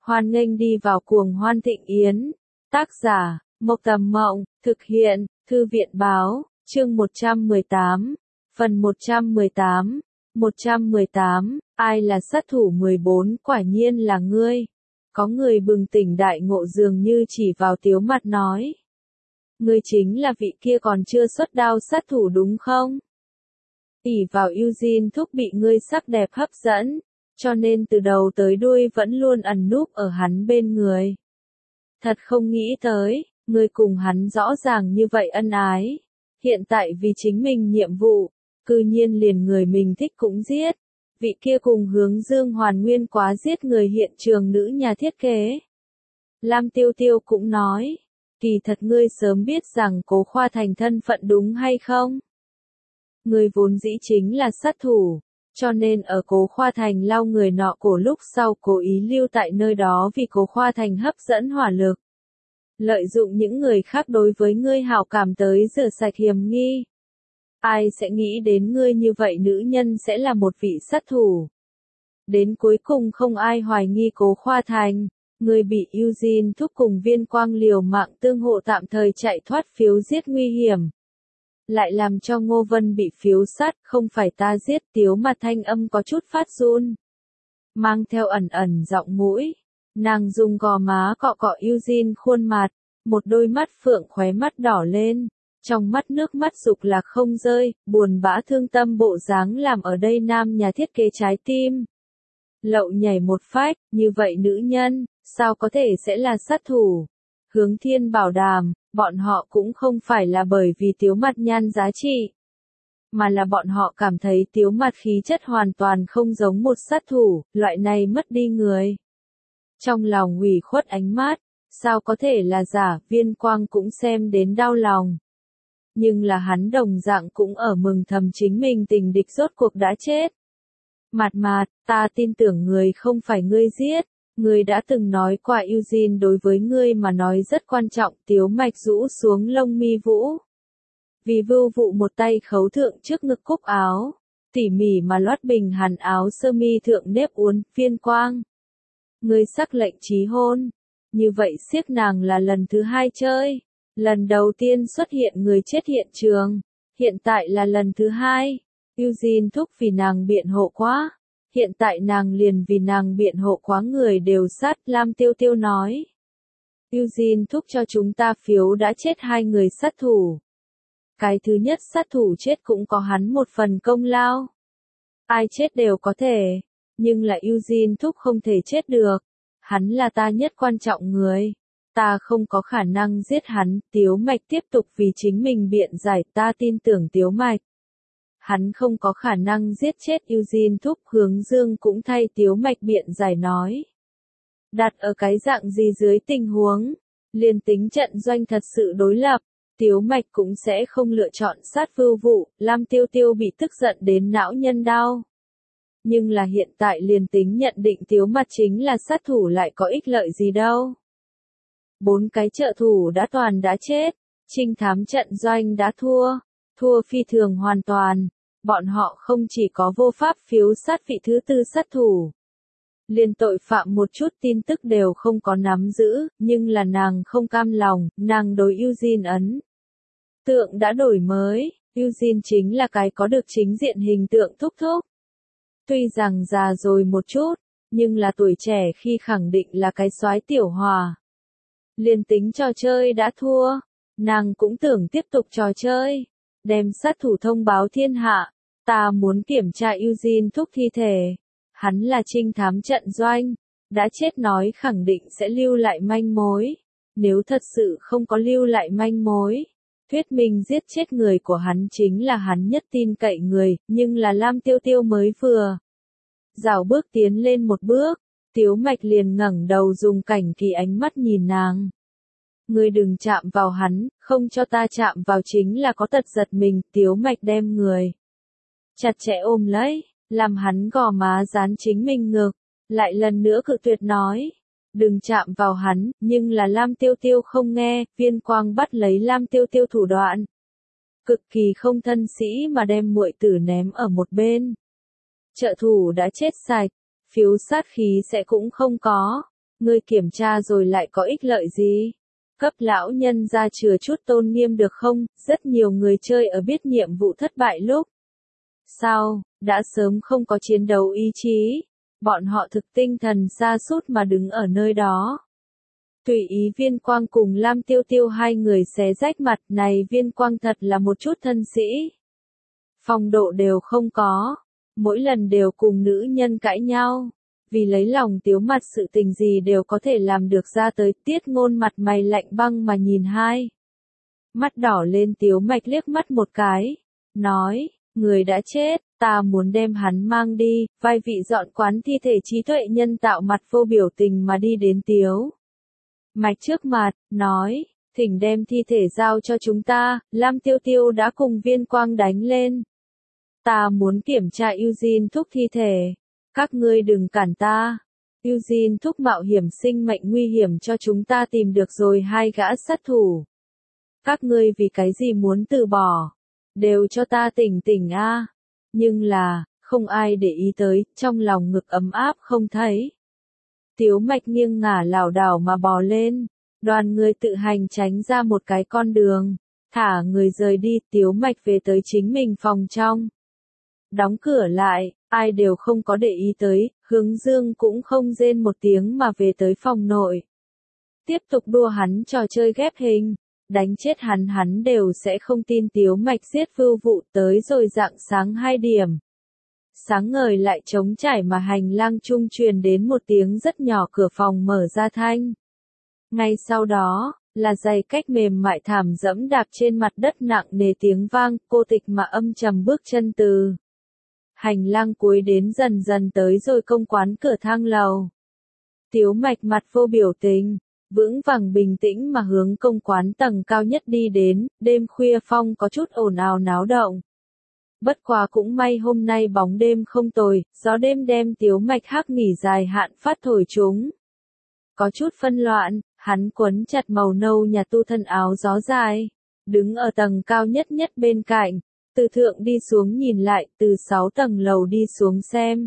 Hoan nghênh đi vào cuồng hoan thịnh yến. Tác giả, Mộc Tầm Mộng, thực hiện, Thư viện Báo, chương 118, phần 118, 118, ai là sát thủ 14, quả nhiên là ngươi. Có người bừng tỉnh đại ngộ dường như chỉ vào Tiếu Mặt nói. Ngươi chính là vị kia còn chưa xuất đao sát thủ đúng không? Ỷ vào Eugene Thúc bị ngươi sắc đẹp hấp dẫn, cho nên từ đầu tới đuôi vẫn luôn ẩn núp ở hắn bên người. Thật không nghĩ tới, ngươi cùng hắn rõ ràng như vậy ân ái. Hiện tại vì chính mình nhiệm vụ, cư nhiên liền người mình thích cũng giết. Vị kia cùng Hướng Dương hoàn nguyên quá giết người hiện trường nữ nhà thiết kế. Lam Tiêu Tiêu cũng nói, kỳ thật ngươi sớm biết rằng Cố Khoa Thành thân phận đúng hay không? Ngươi vốn dĩ chính là sát thủ, cho nên ở Cố Khoa Thành lao người nọ cổ lúc sau cố ý lưu tại nơi đó vì Cố Khoa Thành hấp dẫn hỏa lực. Lợi dụng những người khác đối với ngươi hảo cảm tới rửa sạch hiểm nghi. Ai sẽ nghĩ đến ngươi như vậy nữ nhân sẽ là một vị sát thủ. Đến cuối cùng không ai hoài nghi Cố Khoa Thành, ngươi bị Eugene Thúc cùng Viên Quang liều mạng tương hộ tạm thời chạy thoát phiếu giết nguy hiểm. Lại làm cho Ngô Vân bị phiếu sát, không phải ta giết. Tiếu Mặt thanh âm có chút phát run. Mang theo ẩn ẩn giọng mũi. Nàng dùng gò má cọ cọ Eugene khuôn mặt, một đôi mắt phượng khóe mắt đỏ lên. Trong mắt nước mắt dục lạc không rơi, buồn bã thương tâm bộ dáng làm ở đây nam nhà thiết kế trái tim. Lậu nhảy một phách, như vậy nữ nhân, sao có thể sẽ là sát thủ? Hướng Thiên bảo đảm, bọn họ cũng không phải là bởi vì Tiếu Mặt nhan giá trị, mà là bọn họ cảm thấy Tiếu Mặt khí chất hoàn toàn không giống một sát thủ, loại này mất đi người. Trong lòng ủy khuất ánh mắt, sao có thể là giả, Viên Quang cũng xem đến đau lòng. Nhưng là hắn đồng dạng cũng ở mừng thầm chính mình tình địch rốt cuộc đã chết. Mạt, ta tin tưởng người không phải ngươi giết. Ngươi đã từng nói qua Eugene đối với ngươi mà nói rất quan trọng. Tiếu Mạch rũ xuống lông mi vũ. Vì vưu vụ một tay khấu thượng trước ngực cúc áo, tỉ mỉ mà lót bình hàn áo sơ mi thượng nếp uốn. Viên Quang, ngươi sắc lệnh chí hôn, như vậy siếc nàng là lần thứ hai chơi. Lần đầu tiên xuất hiện người chết hiện trường, hiện tại là lần thứ hai. Eugene Thúc vì nàng biện hộ quá, hiện tại nàng liền vì nàng biện hộ quá người đều sát. Lam Tiêu Tiêu nói. Eugene Thúc cho chúng ta phiếu đã chết hai người sát thủ. Cái thứ nhất sát thủ chết cũng có hắn một phần công lao. Ai chết đều có thể, nhưng là Eugene Thúc không thể chết được. Hắn là ta nhất quan trọng người. Ta không có khả năng giết hắn. Tiếu Mạch tiếp tục vì chính mình biện giải. Ta tin tưởng Tiếu Mạch. Hắn không có khả năng giết chết Eugene Thúc. Hướng Dương cũng thay Tiếu Mạch biện giải nói. Đặt ở cái dạng gì dưới tình huống, liền tính trận doanh thật sự đối lập, Tiếu Mạch cũng sẽ không lựa chọn sát vưu vụ. Lam Tiêu Tiêu bị tức giận đến não nhân đau. Nhưng là hiện tại liền tính nhận định Tiếu Mặt chính là sát thủ lại có ích lợi gì đâu. 4 cái trợ thủ đã toàn đã chết, trinh thám trận doanh đã thua phi thường hoàn toàn. Bọn họ không chỉ có vô pháp phiếu sát vị thứ tư sát thủ, liền tội phạm một chút tin tức đều không có nắm giữ, nhưng là nàng không cam lòng, nàng đối Eugene ấn tượng đã đổi mới. Eugene chính là cái có được chính diện hình tượng thúc thúc. Tuy rằng già rồi một chút, nhưng là tuổi trẻ khi khẳng định là cái soái tiểu hòa. Liền tính trò chơi đã thua, nàng cũng tưởng tiếp tục trò chơi. Đem sát thủ thông báo thiên hạ. Ta muốn kiểm tra Eugene Thúc thi thể. Hắn là trinh thám trận doanh. Đã chết nói khẳng định sẽ lưu lại manh mối. Nếu thật sự không có lưu lại manh mối, thuyết minh giết chết người của hắn chính là hắn nhất tin cậy người. Nhưng là Lam Tiêu Tiêu mới vừa rảo bước tiến lên một bước, Tiếu Mạch liền ngẩng đầu dùng cảnh kỳ ánh mắt nhìn nàng. Ngươi đừng chạm vào hắn, không cho ta chạm vào chính là có tật giật mình. Tiếu Mạch đem người chặt chẽ ôm lấy, làm hắn gò má dán chính mình ngực, lại lần nữa cự tuyệt nói. Đừng chạm vào hắn, nhưng là Lam Tiêu Tiêu không nghe. Viên Quang bắt lấy Lam Tiêu Tiêu thủ đoạn, cực kỳ không thân sĩ mà đem muội tử ném ở một bên. Trợ thủ đã chết sạch, phiếu sát khí sẽ cũng không có. ngươi kiểm tra rồi lại có ích lợi gì? Cấp lão nhân ra chừa chút tôn nghiêm được không? Rất nhiều người chơi ở biết nhiệm vụ thất bại lúc sau, đã sớm không có chiến đấu ý chí. Bọn họ thực tinh thần sa sút mà đứng ở nơi đó. Tùy ý Viên Quang cùng Lam Tiêu Tiêu hai người xé rách mặt này, Viên Quang thật là một chút thân sĩ. Phong độ đều không có. Mỗi lần đều cùng nữ nhân cãi nhau. Vì lấy lòng Tiếu Mặt sự tình gì đều có thể làm được ra tới. Tiết Ngôn mặt mày lạnh băng mà nhìn hai. Mắt đỏ lên Tiếu Mạch liếc mắt một cái. Nói, người đã chết, ta muốn đem hắn mang đi. Vai vị dọn quán thi thể trí tuệ nhân tạo mặt vô biểu tình mà đi đến Tiếu Mạch trước mặt, nói, thỉnh đem thi thể giao cho chúng ta. Lam Tiêu Tiêu đã cùng Viên Quang đánh lên. Ta muốn kiểm tra Eugene Thúc thi thể. Các ngươi đừng cản ta. Eugene Thúc mạo hiểm sinh mệnh nguy hiểm cho chúng ta tìm được rồi hai gã sát thủ. Các ngươi vì cái gì muốn từ bỏ? Đều cho ta tỉnh tỉnh a. Nhưng là, không ai để ý tới, trong lòng ngực ấm áp không thấy. Tiếu Mạch nghiêng ngả lảo đảo mà bò lên. Đoàn người tự hành tránh ra một cái con đường. Thả người rời đi, Tiếu Mạch về tới chính mình phòng trong. Đóng cửa lại, ai đều không có để ý tới, Hướng Dương cũng không rên một tiếng mà về tới phòng nội. Tiếp tục đua hắn trò chơi ghép hình, đánh chết hắn đều sẽ không tin Tiếu Mạch giết Vưu Vụ. Tới rồi rạng sáng 2 điểm. Sáng ngời lại trống trải mà hành lang trung truyền đến một tiếng rất nhỏ, cửa phòng mở ra thanh. Ngay sau đó, là giày cách mềm mại thảm dẫm đạp trên mặt đất nặng nề tiếng vang, cô tịch mà âm trầm bước chân từ hành lang cuối đến dần dần tới rồi công quán cửa thang lầu. Tiếu Mạch mặt vô biểu tình, vững vàng bình tĩnh mà hướng công quán tầng cao nhất đi đến. Đêm khuya phong có chút ồn ào náo động. Bất quá cũng may hôm nay bóng đêm không tồi, gió đêm đem Tiếu Mạch hắc nghỉ dài hạn phát thổi chúng. Có chút phân loạn, hắn quấn chặt màu nâu nhà tu thân áo gió dài, đứng ở tầng cao nhất bên cạnh, từ thượng đi xuống nhìn lại, từ 6 tầng lầu đi xuống xem.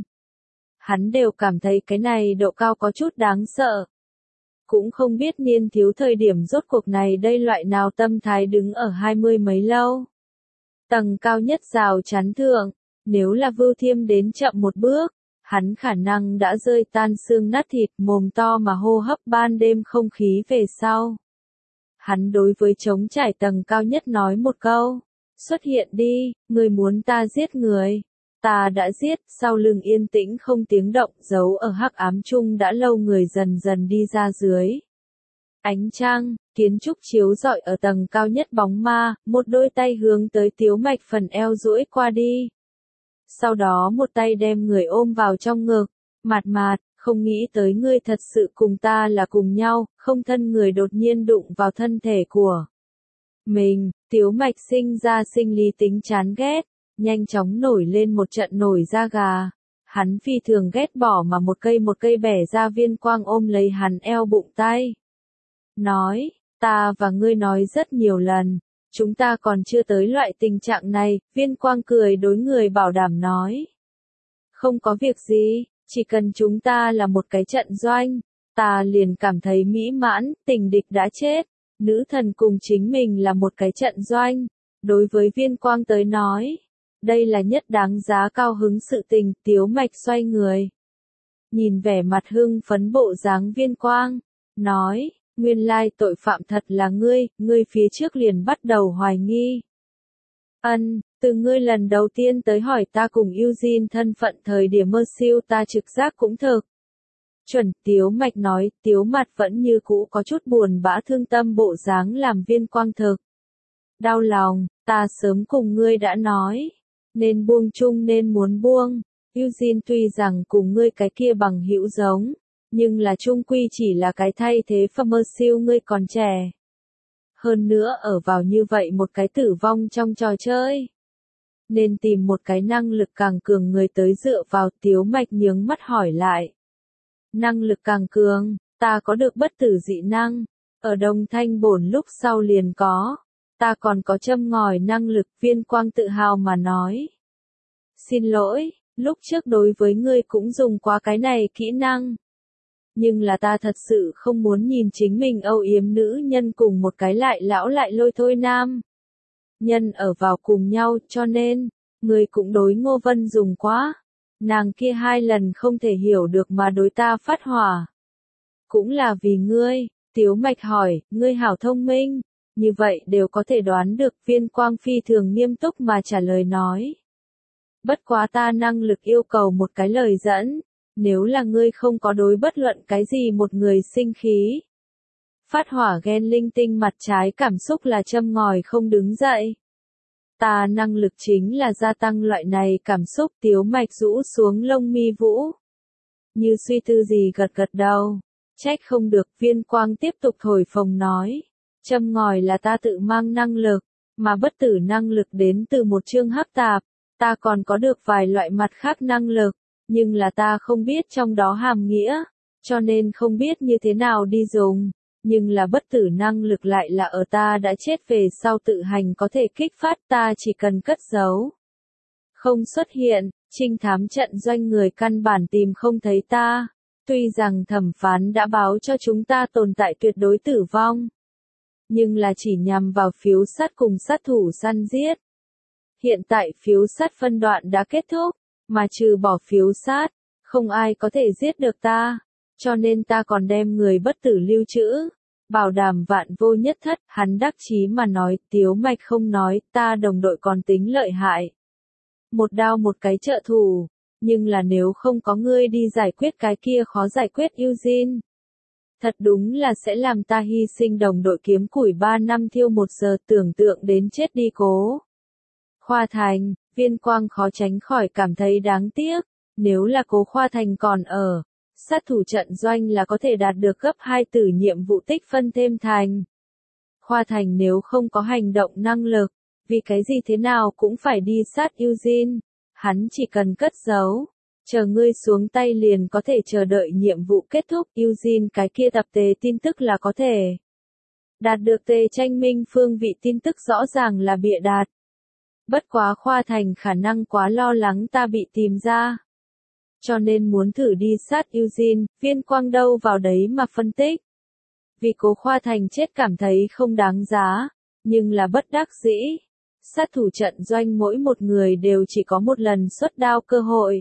Hắn đều cảm thấy cái này độ cao có chút đáng sợ. Cũng không biết niên thiếu thời điểm rốt cuộc này đây loại nào tâm thái đứng ở 20 mấy lâu. Tầng cao nhất rào chắn thượng, nếu là Vưu Thiêm đến chậm một bước, hắn khả năng đã rơi tan xương nát thịt, mồm to mà hô hấp ban đêm không khí về sau. Hắn đối với trống trải tầng cao nhất nói một câu, xuất hiện đi, người muốn ta giết người. Ta đã giết. Sau lưng yên tĩnh không tiếng động, giấu ở hắc ám chung đã lâu người dần dần đi ra dưới. Ánh trăng, kiến trúc chiếu rọi ở tầng cao nhất bóng ma, một đôi tay hướng tới Tiếu Mạch phần eo duỗi qua đi. Sau đó một tay đem người ôm vào trong ngực, mạt, không nghĩ tới ngươi thật sự cùng ta là cùng nhau. Không thân người đột nhiên đụng vào thân thể của mình, Tiếu Mạch sinh ra sinh lý tính chán ghét, nhanh chóng nổi lên một trận nổi da gà. Hắn phi thường ghét bỏ mà một cây bẻ ra. Viên Quang ôm lấy hắn eo bụng tay. Nói, ta và ngươi nói rất nhiều lần, chúng ta còn chưa tới loại tình trạng này. Viên Quang cười đối người bảo đảm nói. Không có việc gì, chỉ cần chúng ta là một cái trận doanh, ta liền cảm thấy mỹ mãn. Tình địch đã chết, nữ thần cùng chính mình là một cái trận doanh. Đối với Viên Quang tới nói, đây là nhất đáng giá cao hứng sự tình. Tiếu Mạch xoay người, nhìn vẻ mặt hưng phấn bộ dáng Viên Quang, nói, nguyên lai tội phạm thật là ngươi phía trước liền bắt đầu hoài nghi. Từ ngươi lần đầu tiên tới hỏi ta cùng Eugene thân phận thời điểm mơ siêu, ta trực giác cũng thực chuẩn. Tiếu Mạch nói, Tiếu mặt vẫn như cũ có chút buồn bã thương tâm bộ dáng làm Viên Quang thực đau lòng. Ta sớm cùng ngươi đã nói, nên buông chung nên muốn buông. Eugene tuy rằng cùng ngươi cái kia bằng hữu giống, nhưng là chung quy chỉ là cái thay thế phẩm. Mơ siêu ngươi còn trẻ. Hơn nữa ở vào như vậy một cái tử vong trong trò chơi. Nên tìm một cái năng lực càng cường người tới dựa vào. Tiếu Mạch nhướng mắt hỏi lại. Năng lực càng cường, ta có được bất tử dị năng. Ở Đông Thanh bổn lúc sau liền có. Ta còn có châm ngòi năng lực. Viên Quang tự hào mà nói. Xin lỗi, lúc trước đối với ngươi cũng dùng qua cái này kỹ năng. Nhưng là ta thật sự không muốn nhìn chính mình âu yếm nữ nhân cùng một cái lại lão lại lôi thôi nam nhân ở vào cùng nhau, cho nên, ngươi cũng đối Ngô Vân dùng quá. Nàng kia 2 lần không thể hiểu được mà đối ta phát hỏa. Cũng là vì ngươi, Tiếu Mạch hỏi, ngươi hảo thông minh, như vậy đều có thể đoán được. Viên Quang phi thường nghiêm túc mà trả lời nói. Bất quá ta năng lực yêu cầu một cái lời dẫn, nếu là ngươi không có đối bất luận cái gì một người sinh khí. Phát hỏa ghen linh tinh mặt trái cảm xúc là châm ngòi không đứng dậy. Ta năng lực chính là gia tăng loại này cảm xúc. Tiếu Mạch rũ xuống lông mi vũ. Như suy tư gì gật gật đầu. Trách không được. Viên Quang tiếp tục thổi phồng nói. Châm ngòi là ta tự mang năng lực, mà bất tử năng lực đến từ một chương hấp tạp. Ta còn có được vài loại mặt khác năng lực, nhưng là ta không biết trong đó hàm nghĩa, cho nên không biết như thế nào đi dùng. Nhưng là bất tử năng lực lại là ở ta đã chết về sau tự hành có thể kích phát, ta chỉ cần cất giấu. Không xuất hiện, trinh thám trận doanh người căn bản tìm không thấy ta. Tuy rằng thẩm phán đã báo cho chúng ta tồn tại tuyệt đối tử vong, nhưng là chỉ nhằm vào phiếu sắt cùng sát thủ săn giết. Hiện tại phiếu sắt phân đoạn đã kết thúc, mà trừ bỏ phiếu sát, không ai có thể giết được ta, cho nên ta còn đem người bất tử lưu trữ, bảo đảm vạn vô nhất thất. Hắn đắc chí mà nói. Tiếu Mạch không nói, ta đồng đội còn tính lợi hại. Một đao một cái trợ thủ, nhưng là nếu không có ngươi đi giải quyết cái kia khó giải quyết Eugene. Thật đúng là sẽ làm ta hy sinh đồng đội kiếm củi 3 năm thiêu 1 giờ, tưởng tượng đến chết đi Cố Khoa Thành. Viên Quang khó tránh khỏi cảm thấy đáng tiếc, nếu là Cố Khoa Thành còn ở, sát thủ trận doanh là có thể đạt được gấp 2 từ nhiệm vụ tích phân thêm thành. Khoa Thành nếu không có hành động năng lực, vì cái gì thế nào cũng phải đi sát Eugene, hắn chỉ cần cất giấu, chờ ngươi xuống tay liền có thể chờ đợi nhiệm vụ kết thúc. Eugene cái kia tập tề tin tức là có thể đạt được tề tranh minh phương vị tin tức rõ ràng là bịa đặt. Bất quá Khoa Thành khả năng quá lo lắng ta bị tìm ra, cho nên muốn thử đi sát Eugene. Viên Quang đâu vào đấy mà phân tích. Vì Cố Khoa Thành chết cảm thấy không đáng giá, nhưng là bất đắc dĩ. Sát thủ trận doanh mỗi một người đều chỉ có một lần xuất đao cơ hội.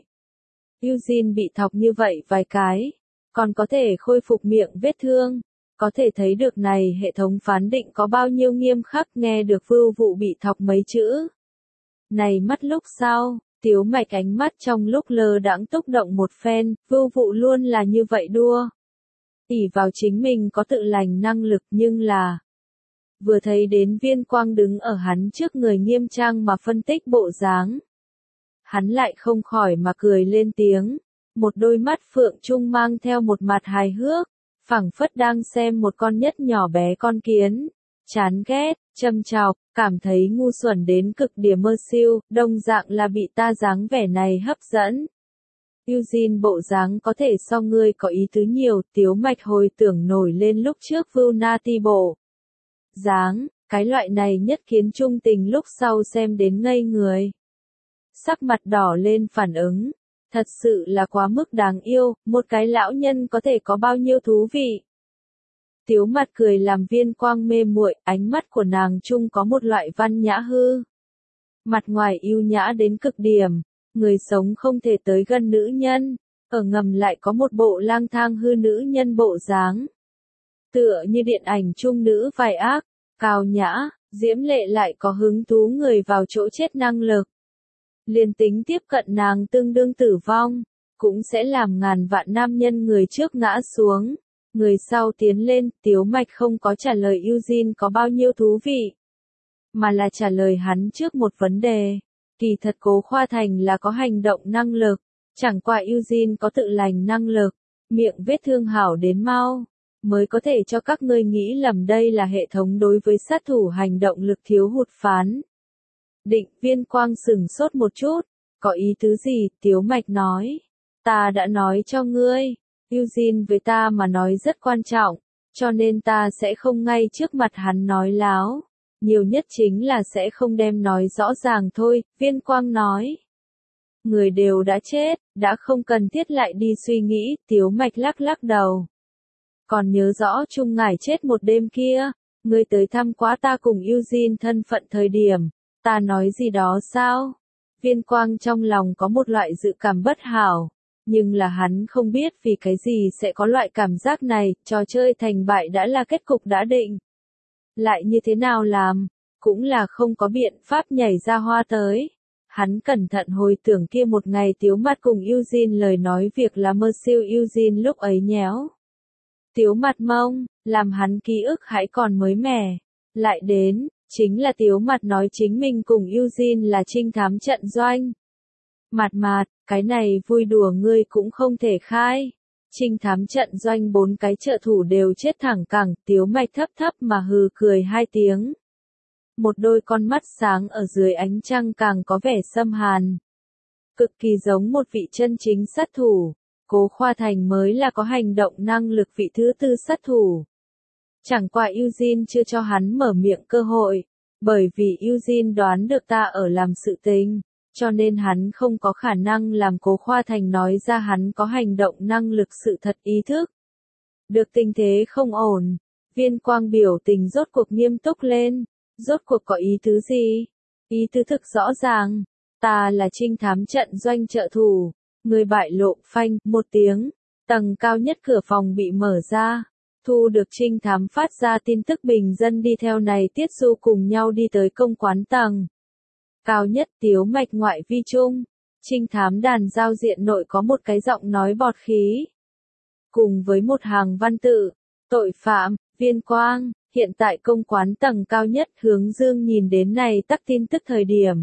Eugene bị thọc như vậy vài cái, còn có thể khôi phục miệng vết thương. Có thể thấy được này hệ thống phán định có bao nhiêu nghiêm khắc. Nghe được Vưu Vụ bị thọc mấy chữ này mắt lúc sau, Tiếu Mạch ánh mắt trong lúc lơ đãng túc động một phen. Vưu Vụ luôn là như vậy đua ỷ vào chính mình có tự lành năng lực, nhưng là vừa thấy đến Viên Quang đứng ở hắn trước người nghiêm trang mà phân tích bộ dáng, hắn lại không khỏi mà cười lên tiếng. Một đôi mắt phượng trung mang theo một mặt hài hước, phảng phất đang xem một con nhất nhỏ bé con kiến. Chán ghét, châm chọc, cảm thấy ngu xuẩn đến cực điểm mơ siêu, đồng dạng là bị ta dáng vẻ này hấp dẫn. Eugene bộ dáng có thể so ngươi có ý tứ nhiều. Tiếu Mạch hồi tưởng nổi lên lúc trước Vưu Na Ti bộ dáng, cái loại này nhất kiến trung tình lúc sau xem đến ngây người. Sắc mặt đỏ lên phản ứng, thật sự là quá mức đáng yêu, một cái lão nhân có thể có bao nhiêu thú vị. Tiếu Mặt cười làm Viên Quang mê muội, ánh mắt của nàng chung có một loại văn nhã hư. Mặt ngoài yêu nhã đến cực điểm, người sống không thể tới gần nữ nhân, ở ngầm lại có một bộ lang thang hư nữ nhân bộ dáng. Tựa như điện ảnh chung nữ vai ác, cao nhã, diễm lệ lại có hứng thú người vào chỗ chết năng lực. Liền tính tiếp cận nàng tương đương tử vong, cũng sẽ làm ngàn vạn nam nhân người trước ngã xuống, người sau tiến lên. Tiếu Mạch không có trả lời Eugene có bao nhiêu thú vị, mà là trả lời hắn trước một vấn đề. Kỳ thật Cố Khoa Thành là có hành động năng lực, chẳng qua Eugene có tự lành năng lực, miệng vết thương hảo đến mau, mới có thể cho các ngươi nghĩ lầm đây là hệ thống đối với sát thủ hành động lực thiếu hụt phán định. Viên Quang sửng sốt một chút, có ý tứ gì? Tiếu Mạch nói, ta đã nói cho ngươi, Eugene với ta mà nói rất quan trọng, cho nên ta sẽ không ngay trước mặt hắn nói láo, nhiều nhất chính là sẽ không đem nói rõ ràng thôi. Viên Quang nói, Người đều đã chết, đã không cần thiết lại đi suy nghĩ, Tiếu Mạch lắc lắc đầu. Còn nhớ rõ Trung Ngải chết một đêm kia, ngươi tới thăm quá ta cùng Eugene thân phận thời điểm, ta nói gì đó sao? Viên Quang trong lòng có một loại dự cảm bất hảo, nhưng là hắn không biết vì cái gì sẽ có loại cảm giác này, trò chơi thành bại đã là kết cục đã định. Lại như thế nào làm, cũng là không có biện pháp nhảy ra hoa tới. Hắn cẩn thận hồi tưởng kia một ngày Tiếu Mặt cùng Eugene lời nói việc là mơ siêu Eugene lúc ấy nhéo. Tiếu Mặt mông, làm hắn ký ức hãy còn mới mẻ. Lại đến, chính là Tiếu Mặt nói chính mình cùng Eugene là trinh thám trận doanh. Mặt, cái này vui đùa ngươi cũng không thể khai. Trinh thám trận doanh 4 cái trợ thủ đều chết thẳng cẳng, Tiếu Mạch thấp thấp mà hừ cười 2 tiếng. Một đôi con mắt sáng ở dưới ánh trăng càng có vẻ xâm hàn. Cực kỳ giống một vị chân chính sát thủ, Cố Khoa Thành mới là có hành động năng lực vị thứ tư sát thủ. Chẳng qua Eugene chưa cho hắn mở miệng cơ hội, bởi vì Eugene đoán được ta ở làm sự tình, cho nên hắn không có khả năng làm Cố Khoa Thành nói ra hắn có hành động năng lực sự thật ý thức. Được tình thế không ổn, Viên Quang biểu tình rốt cuộc nghiêm túc lên. Rốt cuộc có ý tứ gì? Ý tứ thực rõ ràng. Ta là trinh thám trận doanh trợ thủ. Người bại lộ phanh, một tiếng. Tầng cao nhất cửa phòng bị mở ra. Thu được trinh thám phát ra tin tức bình dân đi theo này Tiết Du cùng nhau đi tới công quán tầng. Cao nhất Tiếu Mạch ngoại vi trung. Trinh thám đàn giao diện nội có một cái giọng nói bọt khí. Cùng với một hàng văn tự. Tội phạm, Viên Quang. Hiện tại công quán tầng cao nhất Hướng Dương nhìn đến này tắc tin tức thời điểm.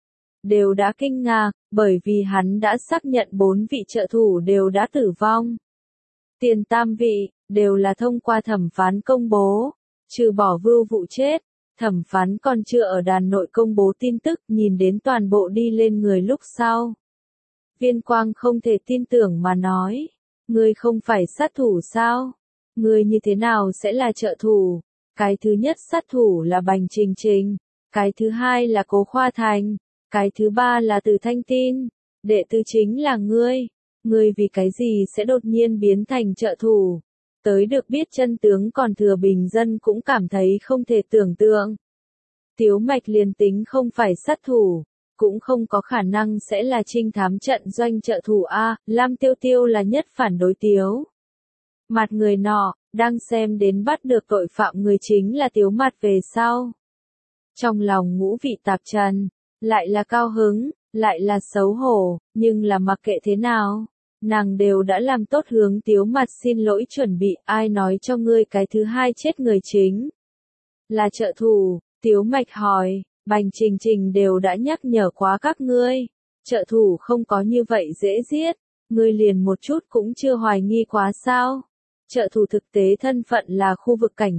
Đều đã kinh ngạc, bởi vì hắn đã xác nhận 4 vị trợ thủ đều đã tử vong. Tiền tam vị, đều là thông qua thẩm phán công bố. Trừ bỏ Vưu Vụ chết, thẩm phán còn chưa ở đàn nội công bố tin tức nhìn đến toàn bộ đi lên người lúc sau. Viên Quang không thể tin tưởng mà nói. Ngươi không phải sát thủ sao? Ngươi như thế nào sẽ là trợ thủ? Cái thứ nhất sát thủ là Bành Trình Trình, cái thứ hai là Cố Khoa Thành, cái thứ ba là Từ Thanh Tin, đệ tứ chính là ngươi vì cái gì sẽ đột nhiên biến thành trợ thủ? Tới được biết chân tướng còn thừa bình dân cũng cảm thấy không thể tưởng tượng. Tiếu Mạch liền tính không phải sát thủ, cũng không có khả năng sẽ là trinh thám trận doanh trợ thủ A, Lam Tiêu Tiêu là nhất phản đối Tiếu Mặt người nọ. Đang xem đến bắt được tội phạm người chính là Tiếu Mặt về sau. Trong lòng ngũ vị tạp trần, lại là cao hứng, lại là xấu hổ, nhưng là mặc kệ thế nào, nàng đều đã làm tốt hướng Tiếu Mặt xin lỗi chuẩn bị, ai nói cho ngươi cái thứ hai chết người chính. Là trợ thủ, Tiếu Mạch hỏi, Bành Trình Trình đều đã nhắc nhở quá các ngươi, trợ thủ không có như vậy dễ giết, ngươi liền một chút cũng chưa hoài nghi quá sao? Trợ thủ thực tế thân phận là khu vực cảnh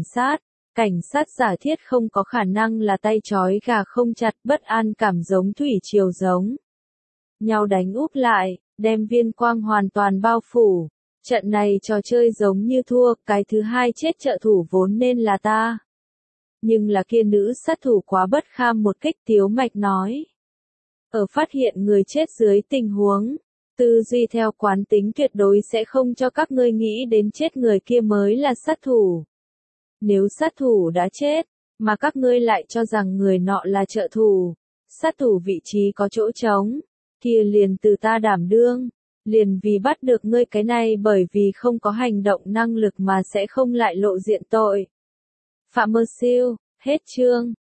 sát giả thiết không có khả năng là tay trói gà không chặt bất an cảm giống thủy triều giống. Nhau đánh úp lại, đem Viên Quang hoàn toàn bao phủ. Trận này trò chơi giống như thua, cái thứ hai chết trợ thủ vốn nên là ta. Nhưng là kia nữ sát thủ quá bất kham một kích Tiếu Mạch nói. Ở phát hiện người chết dưới tình huống. Tư duy theo quán tính tuyệt đối sẽ không cho các ngươi nghĩ đến chết người kia mới là sát thủ. Nếu sát thủ đã chết, mà các ngươi lại cho rằng người nọ là trợ thủ, sát thủ vị trí có chỗ trống, kia liền từ ta đảm đương, liền vì bắt được ngươi cái này bởi vì không có hành động năng lực mà sẽ không lại lộ diện tội. Phạm Mơ Siêu, hết chương.